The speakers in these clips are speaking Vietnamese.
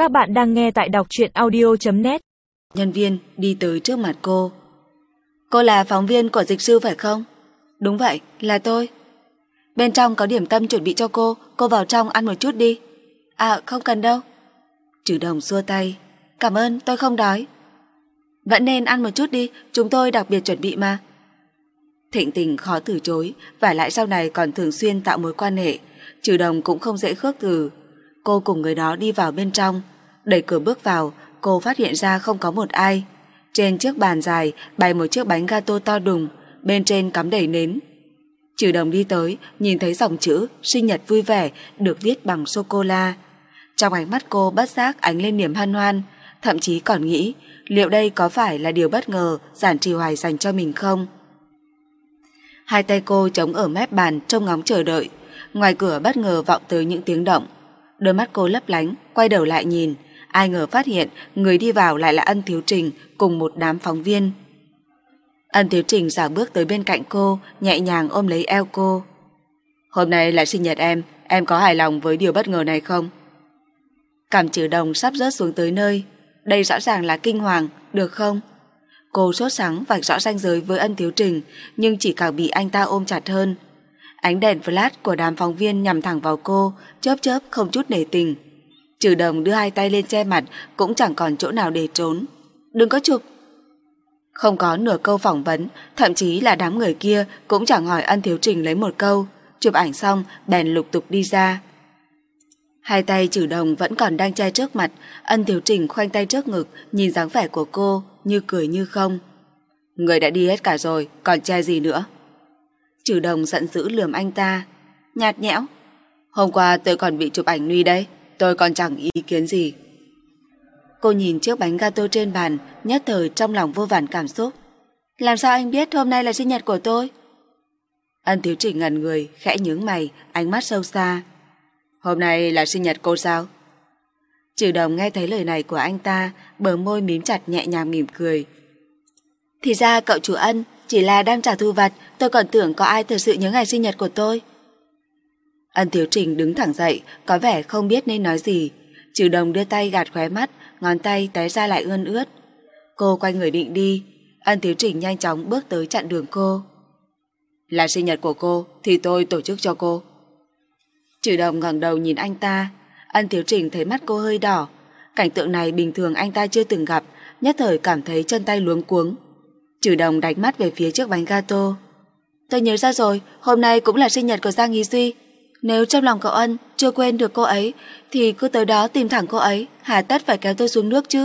Các bạn đang nghe tại đọc truyện audio.net. Nhân viên đi tới trước mặt cô. Cô là phóng viên của Dịch Sư phải không? Đúng vậy, là tôi. Bên trong có điểm tâm chuẩn bị cho cô vào trong ăn một chút đi. À, không cần đâu. Trừ Đồng xua tay. Cảm ơn, tôi không đói. Vẫn nên ăn một chút đi, chúng tôi đặc biệt chuẩn bị mà. Thịnh Tình khó từ chối, và lại sau này còn thường xuyên tạo mối quan hệ. Trừ Đồng cũng không dễ khước từ. Cô cùng người đó đi vào bên trong. Đẩy cửa bước vào, cô phát hiện ra không có một ai. Trên chiếc bàn dài bày một chiếc bánh gato to đùng, bên trên cắm đầy nến. Trừ Đồng đi tới, nhìn thấy dòng chữ sinh nhật vui vẻ được viết bằng sô-cô-la. Trong ánh mắt cô bất giác ánh lên niềm hân hoan, thậm chí còn nghĩ liệu đây có phải là điều bất ngờ Giản Trì Hoài dành cho mình không. Hai tay cô chống ở mép bàn trông ngóng chờ đợi. Ngoài cửa bất ngờ vọng tới những tiếng động. Đôi mắt cô lấp lánh, quay đầu lại nhìn. Ai ngờ phát hiện người đi vào lại là Ân Thiếu Trình cùng một đám phóng viên. Ân Thiếu Trình xảo bước tới bên cạnh cô, nhẹ nhàng ôm lấy eo cô. Hôm nay là sinh nhật em có hài lòng với điều bất ngờ này không? Cảm Trừ Đồng sắp rớt xuống tới nơi. Đây rõ ràng là kinh hoàng, được không? Cô sốt sắng vạch rõ ranh giới với Ân Thiếu Trình, nhưng chỉ càng bị anh ta ôm chặt hơn. Ánh đèn flash của đám phóng viên nhằm thẳng vào cô, chớp chớp không chút nể tình. Trừ Đồng đưa hai tay lên che mặt, cũng chẳng còn chỗ nào để trốn. Đừng có chụp. Không có nửa câu phỏng vấn, thậm chí là đám người kia cũng chẳng hỏi Ân Thiếu Trình lấy một câu. Chụp ảnh xong, bèn lục tục đi ra. Hai tay Trừ Đồng vẫn còn đang che trước mặt. Ân Thiếu Trình khoanh tay trước ngực, nhìn dáng vẻ của cô, như cười như không. Người đã đi hết cả rồi, còn che gì nữa? Trừ Đồng giận dữ lườm anh ta. Nhạt nhẽo. Hôm qua tôi còn bị chụp ảnh nude đấy, tôi còn chẳng ý kiến gì. Cô nhìn chiếc bánh gato trên bàn, nhất thời trong lòng vô vàn cảm xúc. Làm sao anh biết hôm nay là sinh nhật của tôi? Ân Thiếu Trình ngẩn người, khẽ nhướng mày, ánh mắt sâu xa. Hôm nay là sinh nhật cô sao? Trừ Đồng nghe thấy lời này của anh ta, bờ môi mím chặt nhẹ nhàng mỉm cười. Thì ra cậu chủ Ân chỉ là đang trả thù vặt, tôi còn tưởng có ai thật sự nhớ ngày sinh nhật của tôi. Ân Thiếu Trình đứng thẳng dậy, có vẻ không biết nên nói gì. Trừ Đồng đưa tay gạt khóe mắt, ngón tay té ra lại ươn ướt. Cô quay người định đi, Ân Thiếu Trình nhanh chóng bước tới chặn đường cô. Là sinh nhật của cô thì tôi tổ chức cho cô. Trừ Đồng ngẩng đầu nhìn anh ta. Ân Thiếu Trình thấy mắt cô hơi đỏ. Cảnh tượng này bình thường anh ta chưa từng gặp, nhất thời cảm thấy chân tay luống cuống. Trừ Đồng đánh mắt về phía chiếc bánh gato. Tôi nhớ ra rồi, hôm nay cũng là sinh nhật của Giang Ý Duy. Nếu trong lòng cậu Ân chưa quên được cô ấy thì cứ tới đó tìm thẳng cô ấy, hà tất phải kéo tôi xuống nước chứ.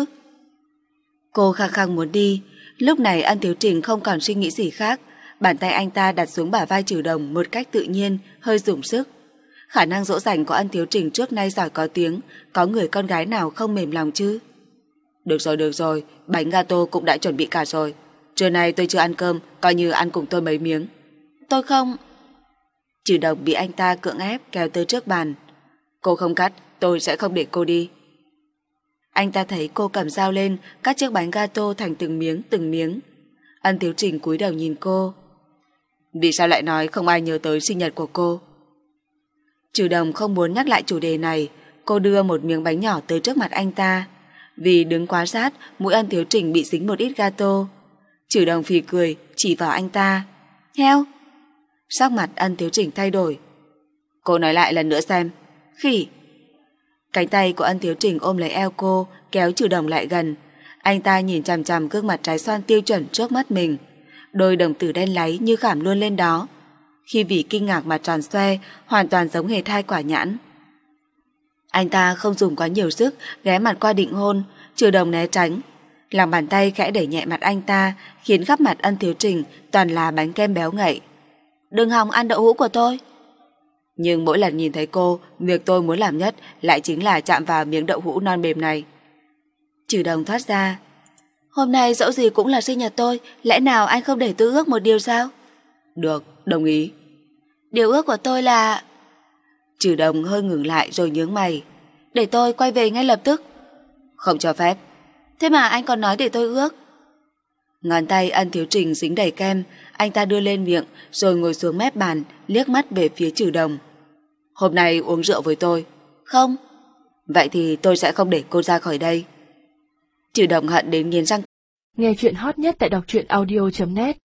Cô khăng khăng muốn đi. Lúc này Ân Thiếu Trình không còn suy nghĩ gì khác. Bàn tay anh ta đặt xuống bả vai Trừ Đồng một cách tự nhiên, hơi dùng sức. Khả năng dỗ dành của Ân Thiếu Trình trước nay giỏi có tiếng, có người con gái nào không mềm lòng chứ. Được rồi, bánh gato cũng đã chuẩn bị cả rồi. Trưa nay tôi chưa ăn cơm, coi như ăn cùng tôi mấy miếng. Tôi không. Trừ Đồng bị anh ta cưỡng ép kéo tới trước bàn. Cô không cắt, tôi sẽ không để cô đi. Anh ta thấy cô cầm dao lên, cắt chiếc bánh gato thành từng miếng. Ân Thiếu Trình cúi đầu nhìn cô. Vì sao lại nói không ai nhớ tới sinh nhật của cô? Trừ Đồng không muốn nhắc lại chủ đề này. Cô đưa một miếng bánh nhỏ tới trước mặt anh ta. Vì đứng quá sát, mũi Ân Thiếu Trình bị dính một ít gato. Trừ Đồng phì cười, chỉ vào anh ta. Heo. Sắc mặt Ân Thiếu Trình thay đổi. Cô nói lại lần nữa xem. Khỉ. Cánh tay của Ân Thiếu Trình ôm lấy eo cô, kéo Trừ Đồng lại gần. Anh ta nhìn chằm chằm gương mặt trái xoan tiêu chuẩn trước mắt mình. Đôi đồng tử đen láy như khảm luôn lên đó. Khi vì kinh ngạc mà tròn xoe, hoàn toàn giống hệt hai quả nhãn. Anh ta không dùng quá nhiều sức, ghé mặt qua định hôn. Trừ Đồng né tránh. Lòng bàn tay khẽ đẩy nhẹ mặt anh ta, khiến khắp mặt Ân Thiếu Trình toàn là bánh kem béo ngậy. Đừng hòng ăn đậu hũ của tôi. Nhưng mỗi lần nhìn thấy cô, việc tôi muốn làm nhất lại chính là chạm vào miếng đậu hũ non mềm này. Trừ Đồng thoát ra. Hôm nay dẫu gì cũng là sinh nhật tôi, lẽ nào anh không để tôi ước một điều sao? Được, đồng ý. Điều ước của tôi là... Trừ Đồng hơi ngừng lại rồi nhướng mày. Để tôi quay về ngay lập tức. Không cho phép. Thế mà anh còn nói để tôi ước. Ngón tay Ân Thiếu Trình dính đầy kem. Anh ta đưa lên miệng rồi ngồi xuống mép bàn, liếc mắt về phía Trừ Đồng. Hôm nay uống rượu với tôi. Không. Vậy thì tôi sẽ không để cô ra khỏi đây. Trừ Đồng hận đến nghiến răng. Nghe chuyện hot nhất tại đọc truyện audio.net